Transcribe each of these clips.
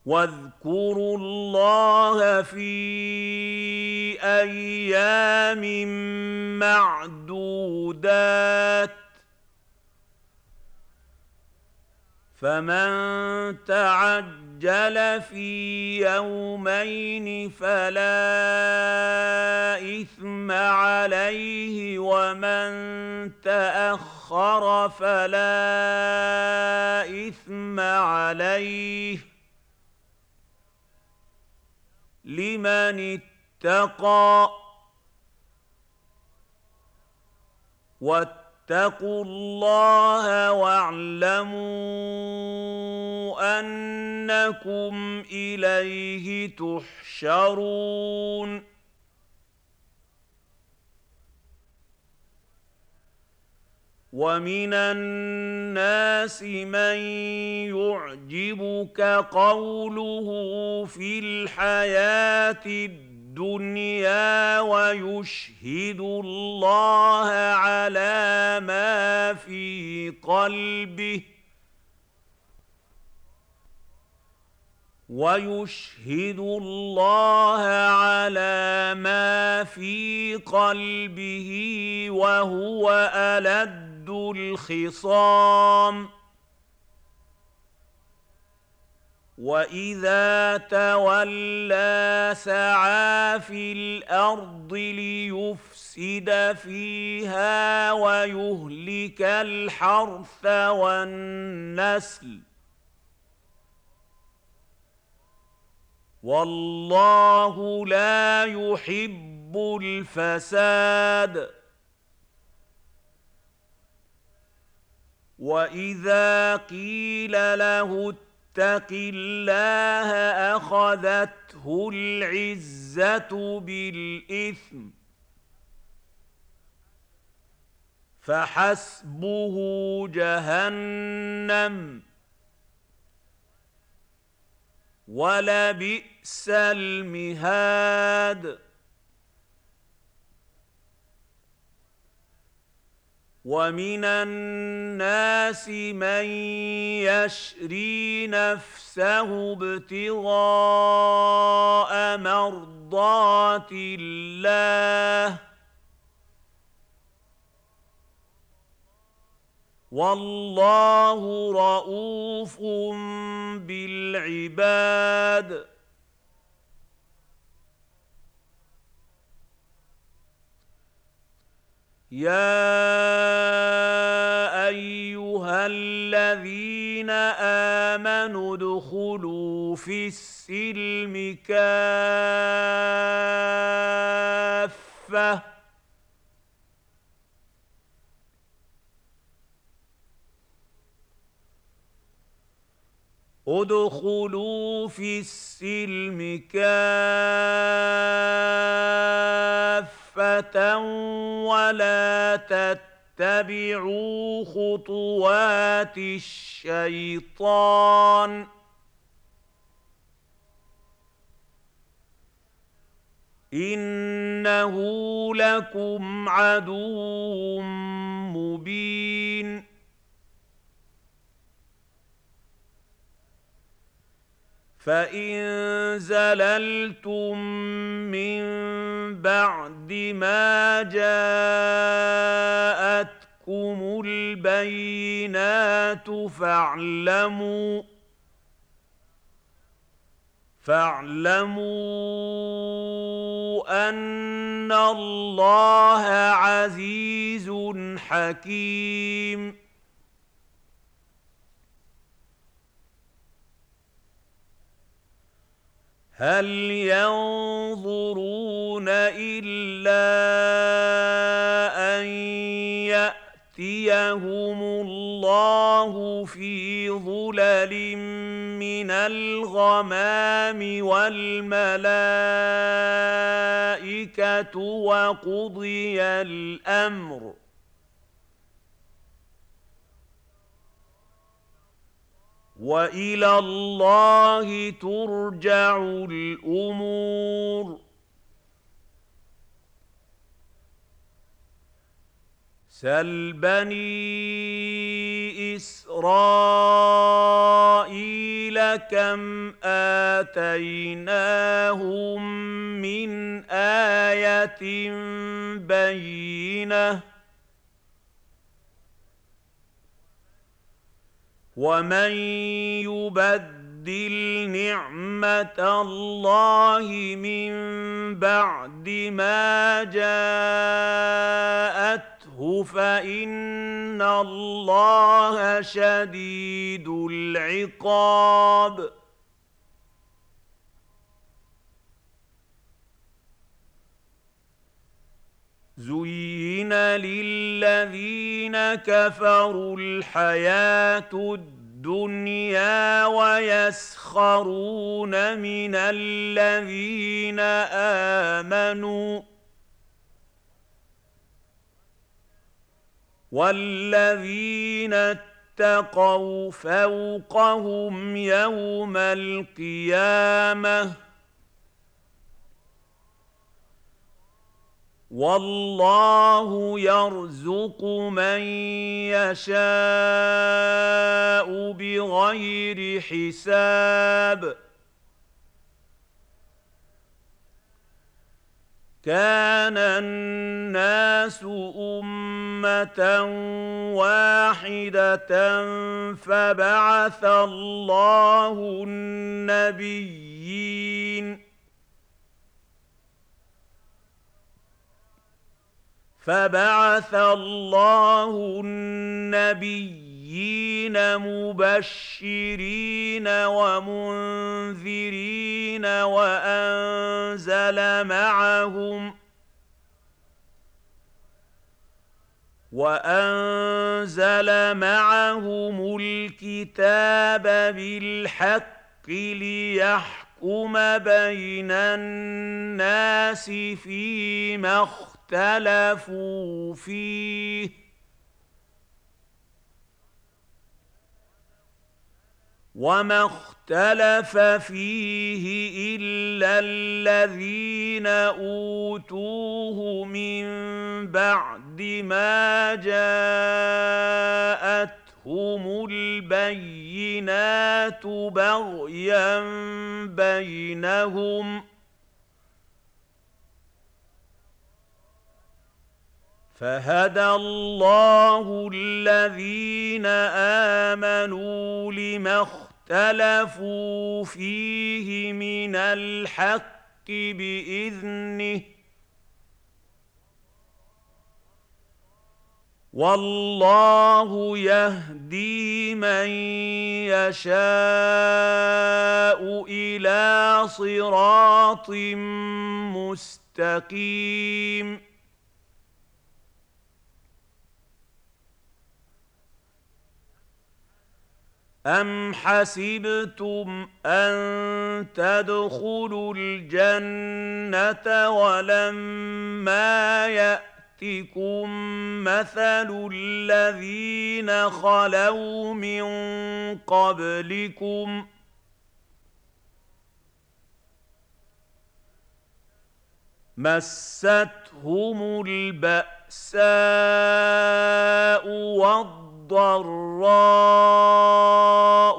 واذكروا الله في ايام معدودات فمن تعجل في يومين فلا اثم عليه ومن تاخر فلا اثم عليه لمن اتقى واتقوا الله واعلموا انكم اليه تحشرون ومن الناس من يعجبك قوله في الحياة الدنيا ويشهد الله على ما في قلبه وهو ألد الخصام وإذا تولى سعى في الأرض ليفسد فيها ويهلك الحرث والنسل والله لا يحب الفساد وإذا قيل له اتق الله أخذته العزة بالإثم فحسبه جهنم ولبئس المهاد ومن الناس من يشري نفسه ابتغاء مرضات الله والله رءوف بالعباد يا أيها الذين آمنوا ادخلوا في السلم كافة ادخلوا في السلم كافة ولا تتبعوا خطوات الشيطان إنه لكم عدو مبين فإن زللتم من بعد ما جاءتكم البينات فاعلموا أن الله عزيز حكيم هل ينظرون إلا أن يأتيهم الله في ظلل من الغمام والملائكة وقضي الأمر وإلى الله ترجع الأمور سَلْ بَنِي إِسْرَائِيلَ كَمْ آتَيْنَاهُم مِّنْ آيَةٍ بَيِّنَةٍ وَمَن يُبَدِّلْ نِعْمَةَ اللَّهِ مِن بَعْدِ مَا جَاءَتْهُ فَإِنَّ اللَّهَ شَدِيدُ الْعِقَابِ زُيِّنَ لِلَّذِينَ كَفَرُوا الْحَيَاةُ الدُّنْيَا وَيَسْخَرُونَ مِنَ الَّذِينَ آمَنُوا وَالَّذِينَ اتَّقَوْا فَوْقَهُمْ يَوْمَ الْقِيَامَةِ وَاللَّهُ يَرْزُقُ مَن يَشَاءُ بِغَيْرِ حِسَابٍ كَانَ النَّاسُ أُمَّةً وَاحِدَةً فَبَعَثَ اللَّهُ النَّبِيِّينَ مُبَشِّرِينَ وَمُنذِرِينَ وَأَنزَلَ مَعَهُمُ الْكِتَابَ بِالْحَقِّ لِيَحْكُمَ بَيْنَ النَّاسِ فِيمَا اخْتَلَفُوا فِيهِ وَمَا اخْتَلَفَ فِيهِ إِلَّا الَّذِينَ أُوتُوهُ مِن بَعْدِ مَا جَاءَتْهُمُ الْبَيِّنَاتُ بَغْيًا بَيْنَهُمْ فَهَدَى اللَّهُ الَّذِينَ آمَنُوا لِمَا اخْتَلَفُوا فِيهِ مِنَ الْحَقِّ بِإِذْنِهِ وَاللَّهُ يَهْدِي مَن يَشَاءُ إِلَىٰ صِرَاطٍ مُّسْتَقِيمٍ أَمْ حَسِبْتُمْ أَن تَدْخُلُوا الْجَنَّةَ وَلَمَّا يَأْتِكُم مَّثَلُ الَّذِينَ خَلَوْا مِن قَبْلِكُم مَّسَّتْهُمُ الْبَأْسَاءُ وَالضَّرَّاءُ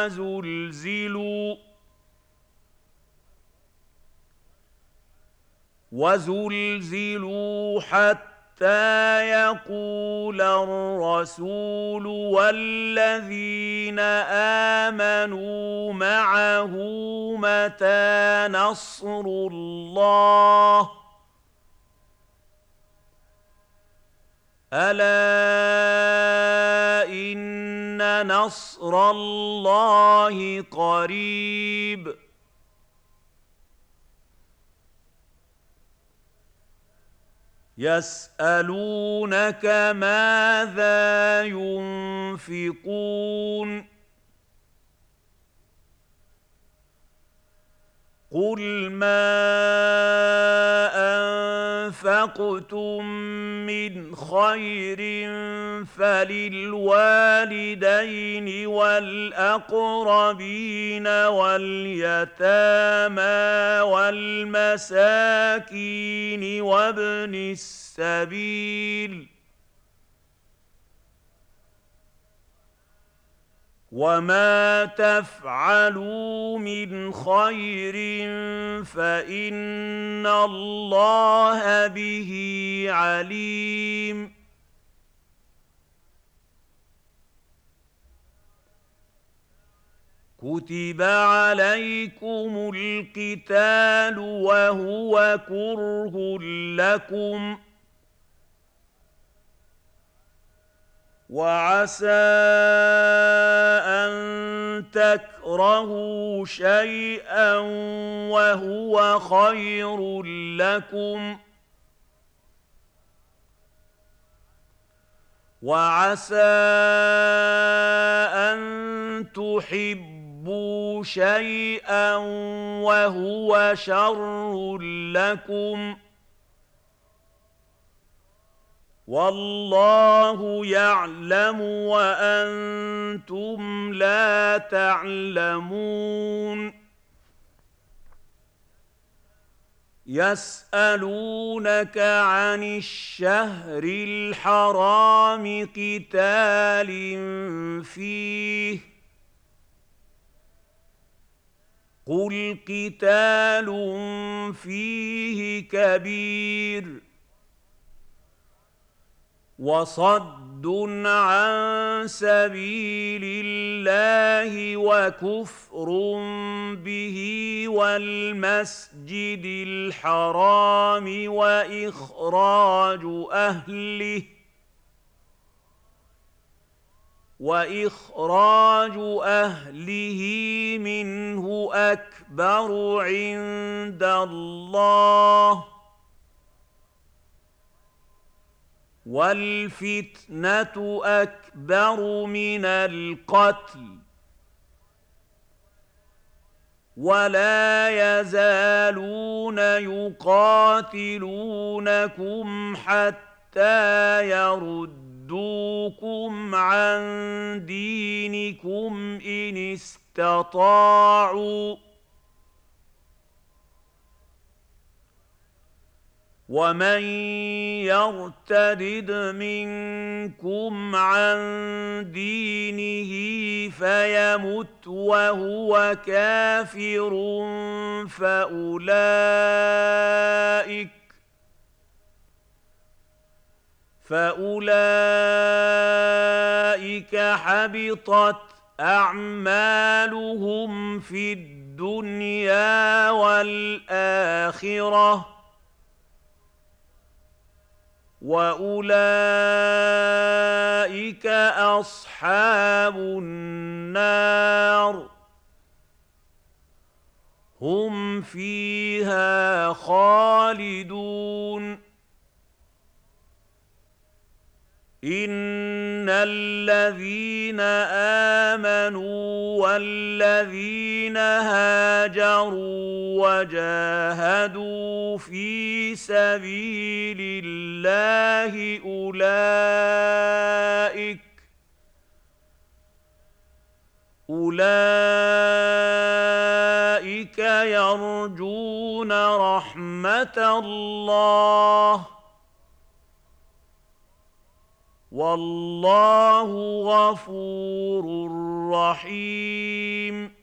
وَزُلْزِلُوا حَتَّىٰ يَقُولَ الرَّسُولُ وَالَّذِينَ آمَنُوا مَعَهُ مَتَىٰ نَصْرُ اللَّهِ ۗ أَلَا إِنَّ نَصْرَ اللَّهِ قَرِيبٌ يَسْأَلُونَكَ مَاذَا يُنفِقُونَ قُلْ مَا أَنفَقْتُم مِّنْ خَيْرٍ فَلِلْوَالِدَيْنِ وَالْأَقْرَبِينَ وَالْيَتَامَىٰ وَالْمَسَاكِينِ وَابْنِ السَّبِيلِ وما تفعلوا من خير فإن الله به عليم كتب عليكم القتال وهو كره لكم وعسى أن تكرهوا شيئا وهو خير لكم وعسى أن تحبوا شيئا وهو شر لكم والله يعلم وأنتم لا تعلمون يسألونك عن الشهر الحرام قتال فيه قل قتال فيه كبير وصد عن سبيل الله وكفر به والمسجد الحرام وإخراج أهله منه أكبر عند الله والفتنة أكبر من القتل ولا يزالون يقاتلونكم حتى يردوكم عن دينكم إن استطاعوا ومن يرتد منكم عن دينه فيمت وهو كافر فأولئك حبطت أعمالهم في الدنيا والآخرة وأولئك أصحاب النار هم فيها خالدون إن الذين آمنوا والذين هاجروا وجاهدوا في سبيل الله أولئك يرجون رحمة الله والله غفور رحيم